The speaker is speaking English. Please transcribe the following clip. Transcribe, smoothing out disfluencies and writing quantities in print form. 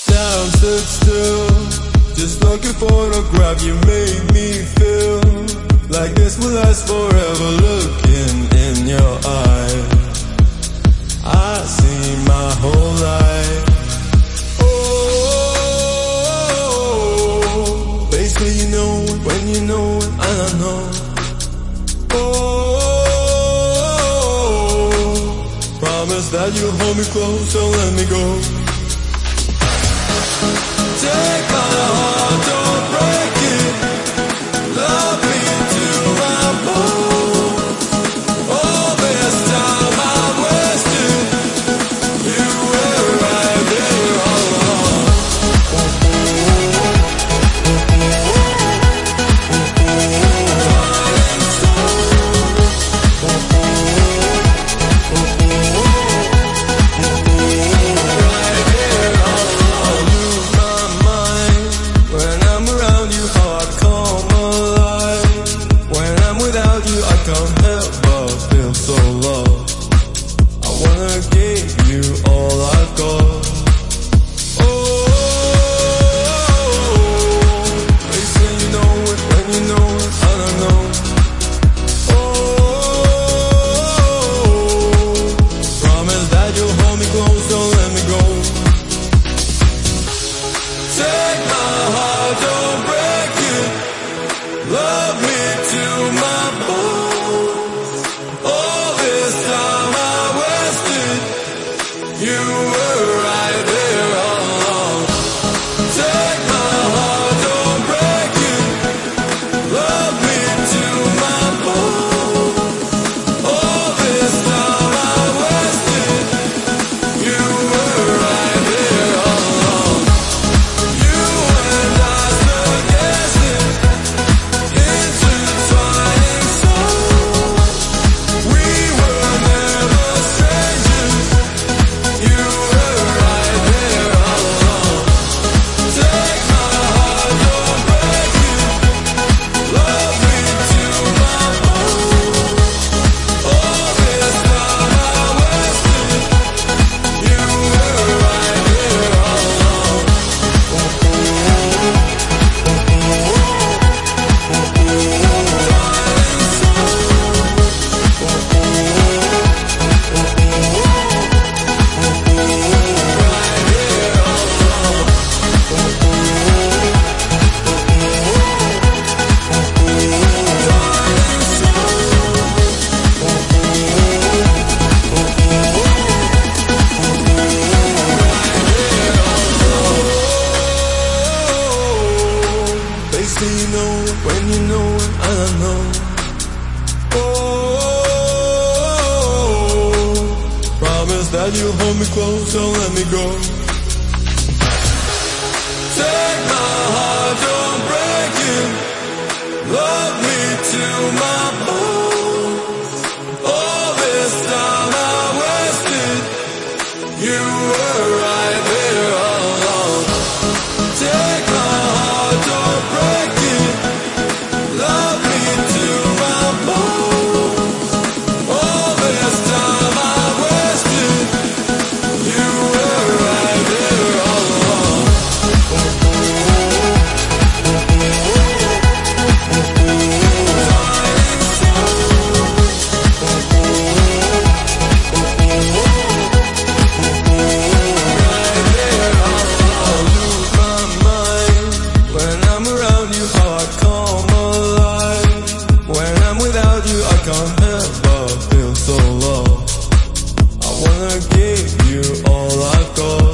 Time stood still, just looking for a grab. You made me feel like this will last forever. Looking in your eyes, I see my whole life. Oh, basically you know it when you know it, and I know. Oh, promise that you'll hold me close, don't let me go. Take my heart, don't break it. Love me to my bones. All this time I wasted, you were right there all along. Can't help but feel so lost. I wanna give you all I've got. Oh, they say you know it when you know it, and I know. Oh, promise that you'll hold me close, don't let me go. Take my heart, don't break it. Love me to my bone. You were right there all along. Take my heart, don't break it. Love me to my bones. All this time I wasted. You were right there all along. You and I still guessing, intertwining souls. We were never strangers. You were right there all along. Take my heart, don't break it. Love me to my bones. All this time I wasted. You were right there all along. They say you know it when you know it, and I know. Oh, promise that you'll hold me close, don't let me go. Take my heart, don't break it. Love me to my bones. All this time I wasted. You were right there all along. Take my heart, don't break it. Love me to my bones. All this time I wasted. You were right there all along. I can't help but feel so lost. I wanna give you all I've got.